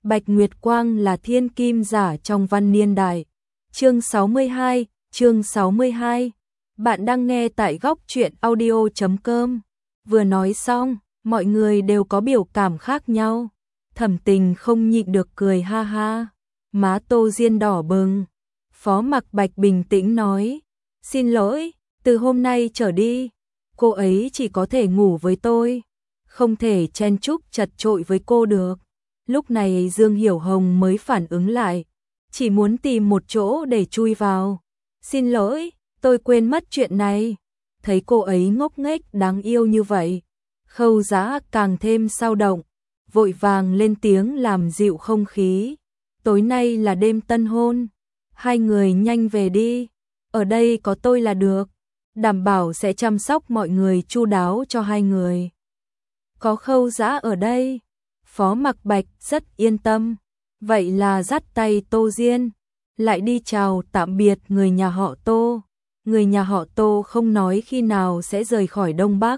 Bạch Nguyệt Quang là thiên kim giả trong văn niên đại. Chương 62. Bạn đang nghe tại góc truyện audio.com. Vừa nói xong, mọi người đều có biểu cảm khác nhau. Thẩm Tình không nhịn được cười ha ha. Má Tô Diên đỏ bừng. Phó Mặc Bạch bình tĩnh nói, xin lỗi, từ hôm nay trở đi, cô ấy chỉ có thể ngủ với tôi, không thể chen chúc chật chội với cô được. Lúc này Dương Hiểu Hồng mới phản ứng lại, chỉ muốn tìm một chỗ để chui vào. Xin lỗi, tôi quên mất chuyện này. Thấy cô ấy ngốc nghếch đáng yêu như vậy, Khâu Giá càng thêm sao động, vội vàng lên tiếng làm dịu không khí. Tối nay là đêm tân hôn, hai người nhanh về đi, ở đây có tôi là được, đảm bảo sẽ chăm sóc mọi người chu đáo cho hai người. Có Khâu Giá ở đây, Phó Mặc Bạch rất yên tâm, vậy là dắt tay Tô Diên, lại đi chào tạm biệt người nhà họ Tô. Người nhà họ Tô không nói khi nào sẽ rời khỏi Đông Bắc.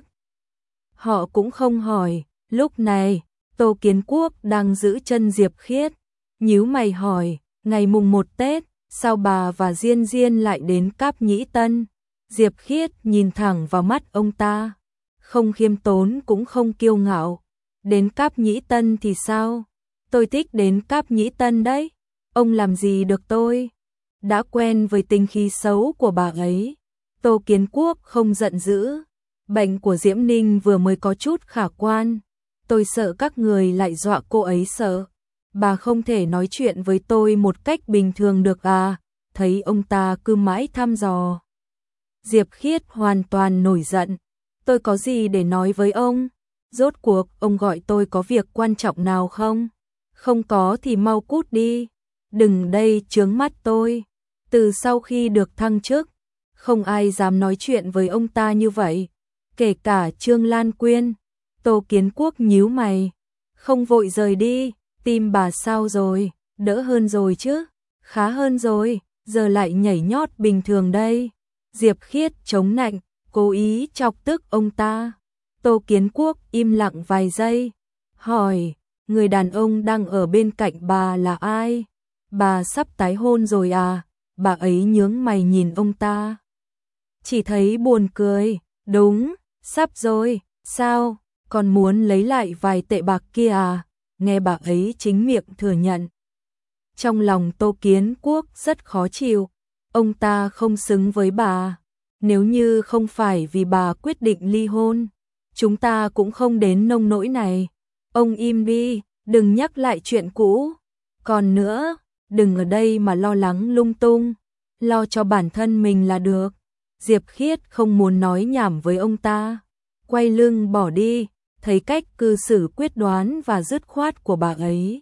Họ cũng không hỏi. Lúc này, Tô Kiến Quốc đang giữ chân Diệp Khiết, nhíu mày hỏi, ngày mùng 1 Tết, sao bà và Diên Diên lại đến Cáp Nhĩ Tân? Diệp Khiết nhìn thẳng vào mắt ông ta, không khiêm tốn cũng không kiêu ngạo. Đến Cáp Nhĩ Tân thì sao? Tôi thích đến Cáp Nhĩ Tân đấy. Ông làm gì được tôi? Đã quen với tính khí xấu của bà ấy. Tô Kiến Quốc không giận dữ. Bệnh của Diễm Ninh vừa mới có chút khả quan. Tôi sợ các người lại dọa cô ấy sợ. Bà không thể nói chuyện với tôi một cách bình thường được à? Thấy ông ta cứ mãi thăm dò. Diệp Khiết hoàn toàn nổi giận. Tôi có gì để nói với ông? Rốt cuộc ông gọi tôi có việc quan trọng nào không? Không có thì mau cút đi. Đừng đây chướng mắt tôi. Từ sau khi được thăng chức, không ai dám nói chuyện với ông ta như vậy, kể cả Trương Lan Quyên. Tô Kiến Quốc nhíu mày, không vội rời đi, tim bà sao rồi, đỡ hơn rồi chứ? Khá hơn rồi, giờ lại nhảy nhót bình thường đây. Diệp Khiết chống nạnh, cố ý chọc tức ông ta. Tô Kiến Quốc im lặng vài giây, hỏi, người đàn ông đang ở bên cạnh bà là ai? Bà sắp tái hôn rồi à? Bà ấy nhướng mày nhìn ông ta, chỉ thấy buồn cười. Đúng, sắp rồi. Sao, còn muốn lấy lại vài tệ bạc kia à? Nghe bà ấy chính miệng thừa nhận. Trong lòng Tô Kiến Quốc rất khó chịu, ông ta không xứng với bà. Nếu như không phải vì bà quyết định ly hôn, chúng ta cũng không đến nông nỗi này. Ông im đi, đừng nhắc lại chuyện cũ. Còn nữa, đừng ở đây mà lo lắng lung tung, lo cho bản thân mình là được. Diệp Khiết không muốn nói nhảm với ông ta, quay lưng bỏ đi. Thấy cách cư xử quyết đoán và dứt khoát của bà ấy,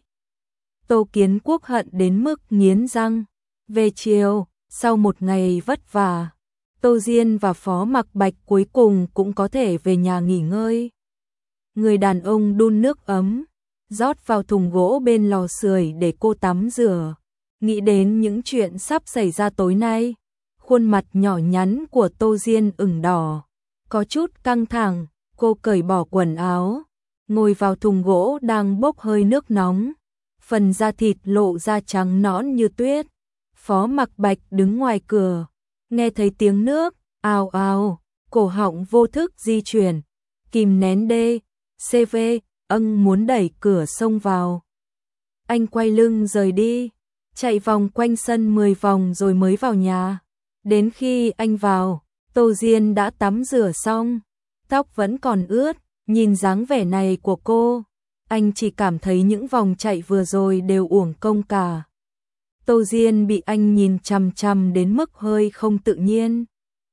Tô Kiến Quốc hận đến mức nghiến răng. Về chiều, sau một ngày vất vả, Tô Diên và Phó Mặc Bạch cuối cùng cũng có thể về nhà nghỉ ngơi. Người đàn ông đun nước ấm, rót vào thùng gỗ bên lò sưởi để cô tắm rửa. Nghĩ đến những chuyện sắp xảy ra tối nay, khuôn mặt nhỏ nhắn của Tô Diên ửng đỏ, có chút căng thẳng. Cô cởi bỏ quần áo, ngồi vào thùng gỗ đang bốc hơi nước nóng, phần da thịt lộ ra trắng nõn như tuyết. Phó Mặc Bạch đứng ngoài cửa, nghe thấy tiếng nước ào ào, cổ họng vô thức di chuyển, kìm nén đê, CV, muốn đẩy cửa xông vào. Anh quay lưng rời đi, chạy vòng quanh sân 10 vòng rồi mới vào nhà. Đến khi anh vào, Tô Diên đã tắm rửa xong, tóc vẫn còn ướt. Nhìn dáng vẻ này của cô, anh chỉ cảm thấy những vòng chạy vừa rồi đều uổng công cả. Tô Diên bị anh nhìn chằm chằm đến mức hơi không tự nhiên.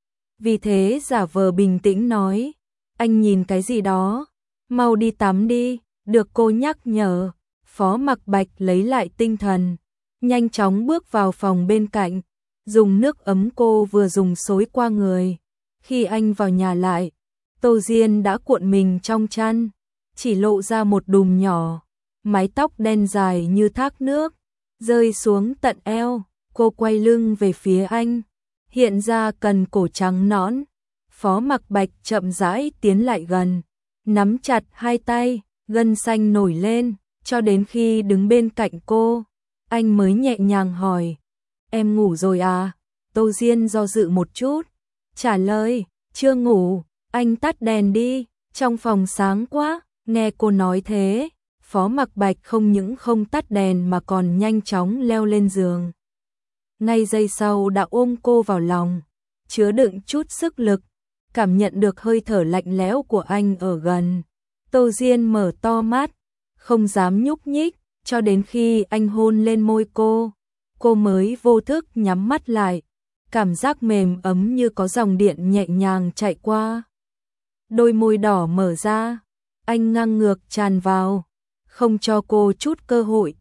Vì thế giả vờ bình tĩnh nói, anh nhìn cái gì đó, mau đi tắm đi. Được cô nhắc nhở, Phó Mặc Bạch lấy lại tinh thần, nhanh chóng bước vào phòng bên cạnh, dùng nước ấm cô vừa dùng xối qua người. Khi anh vào nhà lại, Tô Diên đã cuộn mình trong chăn, chỉ lộ ra một đùm nhỏ, mái tóc đen dài như thác nước, rơi xuống tận eo. Cô quay lưng về phía anh, hiện ra cần cổ trắng nõn. Phó Mặc Bạch chậm rãi tiến lại gần, nắm chặt hai tay, gân xanh nổi lên, cho đến khi đứng bên cạnh cô, anh mới nhẹ nhàng hỏi, em ngủ rồi à? Tô Diên do dự một chút, trả lời, chưa ngủ, anh tắt đèn đi, trong phòng sáng quá. Nghe cô nói thế, Phó Mặc Bạch không những không tắt đèn mà còn nhanh chóng leo lên giường. Ngay giây sau đã ôm cô vào lòng, chứa đựng chút sức lực, cảm nhận được hơi thở lạnh lẽo của anh ở gần. Tô Diên mở to mắt, không dám nhúc nhích, cho đến khi anh hôn lên môi cô mới vô thức nhắm mắt lại, cảm giác mềm ấm như có dòng điện nhẹ nhàng chạy qua. Đôi môi đỏ mở ra, anh ngang ngược tràn vào, không cho cô chút cơ hội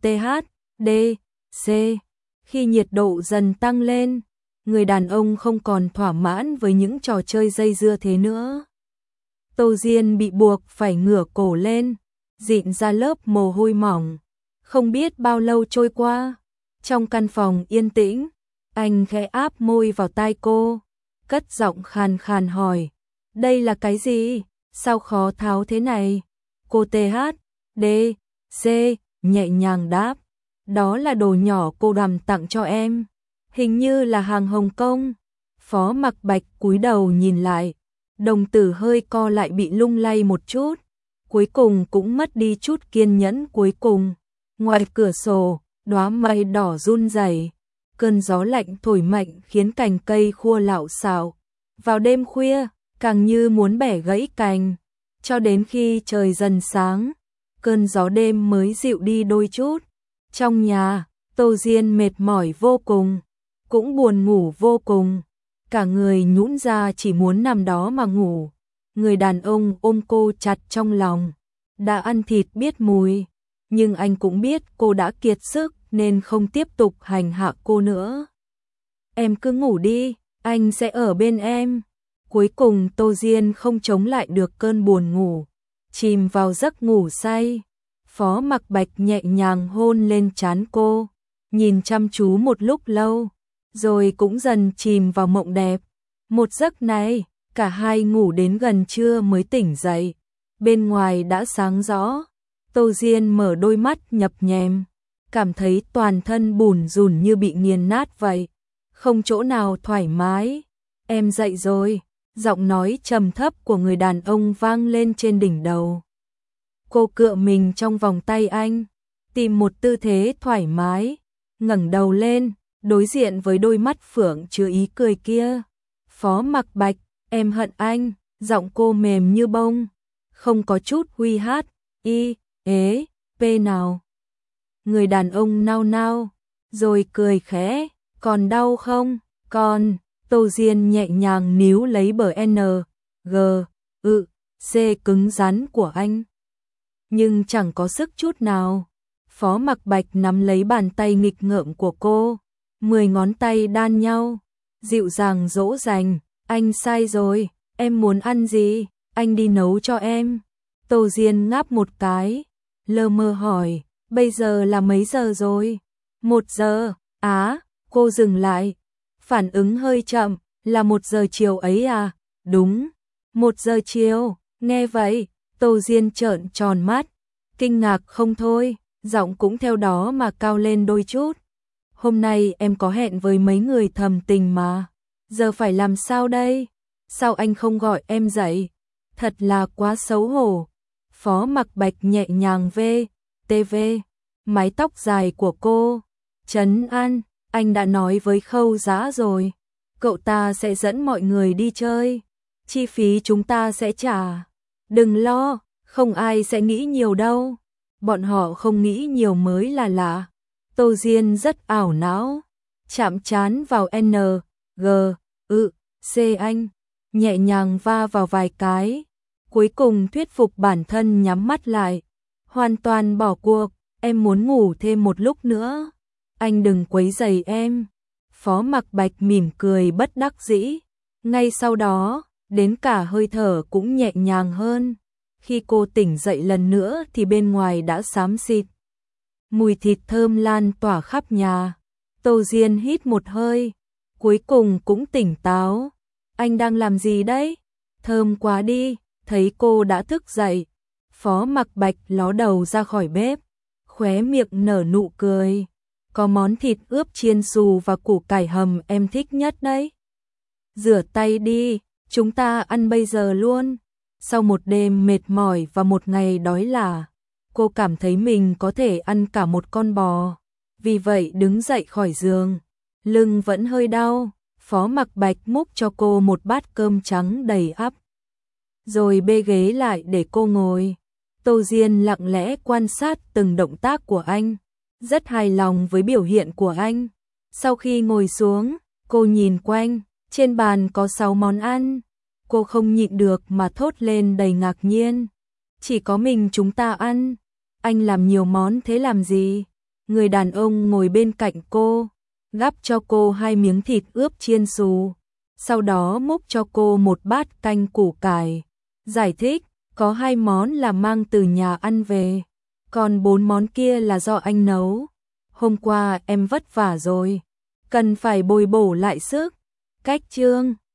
THDC. Khi nhiệt độ dần tăng lên, người đàn ông không còn thỏa mãn với những trò chơi dây dưa thế nữa. Tô Diên bị buộc phải ngửa cổ lên, dịn ra lớp mồ hôi mỏng. Không biết bao lâu trôi qua, trong căn phòng yên tĩnh, anh khẽ áp môi vào tai cô, cất giọng khàn khàn hỏi, đây là cái gì? Sao khó tháo thế này? Cô THDC nhẹ nhàng đáp, đó là đồ nhỏ cô đàm tặng cho em, hình như là hàng Hồng Kông. Phó Mặc Bạch cúi đầu nhìn lại, đồng tử hơi co lại bị lung lay một chút, cuối cùng cũng mất đi chút kiên nhẫn cuối cùng. Ngoài cửa sổ, đóa mây đỏ run rẩy, cơn gió lạnh thổi mạnh khiến cành cây khua lạo xạo. Vào đêm khuya, càng như muốn bẻ gãy cành, cho đến khi trời dần sáng, cơn gió đêm mới dịu đi đôi chút. Trong nhà, Tô Diên mệt mỏi vô cùng, cũng buồn ngủ vô cùng, cả người nhũn ra chỉ muốn nằm đó mà ngủ. Người đàn ông ôm cô chặt trong lòng, đã ăn thịt biết mùi, nhưng anh cũng biết cô đã kiệt sức nên không tiếp tục hành hạ cô nữa. Em cứ ngủ đi, anh sẽ ở bên em. Cuối cùng Tô Diên không chống lại được cơn buồn ngủ, chìm vào giấc ngủ say. Phó Mặc Bạch nhẹ nhàng hôn lên trán cô, nhìn chăm chú một lúc lâu, rồi cũng dần chìm vào mộng đẹp. Một giấc này, cả hai ngủ đến gần trưa mới tỉnh dậy. Bên ngoài đã sáng rõ, Tô Diên mở đôi mắt nhập nhèm, cảm thấy toàn thân bủn rủn như bị nghiền nát vậy, không chỗ nào thoải mái. Em dậy rồi, giọng nói trầm thấp của người đàn ông vang lên trên đỉnh đầu. Cô cựa mình trong vòng tay anh, tìm một tư thế thoải mái, ngẩng đầu lên, đối diện với đôi mắt phượng chứa ý cười kia. Phó Mặc Bạch, em hận anh, giọng cô mềm như bông, không có chút huy hát, p nào. Người đàn ông nao nao, rồi cười khẽ, còn đau không? Còn. Tô Diên nhẹ nhàng níu lấy bờ C cứng rắn của anh, nhưng chẳng có sức chút nào. Phó Mặc Bạch nắm lấy bàn tay nghịch ngợm của cô, 10 ngón tay đan nhau, dịu dàng dỗ dành, anh sai rồi, em muốn ăn gì, anh đi nấu cho em. Tô Diên ngáp một cái, lơ mơ hỏi, bây giờ là mấy giờ rồi? 1 giờ, cô dừng lại, phản ứng hơi chậm, là 1 giờ chiều ấy à? Đúng, 1 giờ chiều. Nghe vậy, Tô Diên trợn tròn mắt, kinh ngạc không thôi, giọng cũng theo đó mà cao lên đôi chút. Hôm nay em có hẹn với mấy người thầm tình mà, giờ phải làm sao đây? Sao anh không gọi em dậy? Thật là quá xấu hổ. Phó Mặc Bạch nhẹ nhàng TV mái tóc dài của cô, trấn an, anh đã nói với Khâu Dã rồi, cậu ta sẽ dẫn mọi người đi chơi, chi phí chúng ta sẽ trả. Đừng lo, không ai sẽ nghĩ nhiều đâu. Bọn họ không nghĩ nhiều mới là lạ. Tô Diên rất ảo não, chạm trán vào C anh, nhẹ nhàng va vào vài cái, cuối cùng thuyết phục bản thân nhắm mắt lại, hoàn toàn bỏ cuộc, em muốn ngủ thêm một lúc nữa. Anh đừng quấy rầy em. Phó Mặc Bạch mỉm cười bất đắc dĩ, ngay sau đó, đến cả hơi thở cũng nhẹ nhàng hơn. Khi cô tỉnh dậy lần nữa thì bên ngoài đã xám xịt, mùi thịt thơm lan tỏa khắp nhà. Tô Diên hít một hơi, cuối cùng cũng tỉnh táo. Anh đang làm gì đấy? Thơm quá đi. Thấy cô đã thức dậy, Phó Mặc Bạch ló đầu ra khỏi bếp, khóe miệng nở nụ cười. Có món thịt ướp chiên xù và củ cải hầm em thích nhất đấy. Rửa tay đi, chúng ta ăn bây giờ luôn. Sau một đêm mệt mỏi và một ngày đói là, cô cảm thấy mình có thể ăn cả một con bò. Vì vậy đứng dậy khỏi giường, lưng vẫn hơi đau, Phó Mặc Bạch múc cho cô một bát cơm trắng đầy ắp. Rồi bê ghế lại để cô ngồi. Tô Diên lặng lẽ quan sát từng động tác của anh, rất hài lòng với biểu hiện của anh. Sau khi ngồi xuống, cô nhìn quanh, trên bàn có 6 món ăn. Cô không nhịn được mà thốt lên đầy ngạc nhiên. Chỉ có mình chúng ta ăn, anh làm nhiều món thế làm gì? Người đàn ông ngồi bên cạnh cô, gắp cho cô 2 miếng thịt ướp chiên xù, sau đó múc cho cô một bát canh củ cải. Giải thích, có 2 món là mang từ nhà ăn về, còn 4 món kia là do anh nấu. Hôm qua em vất vả rồi, cần phải bồi bổ lại sức. Cách chương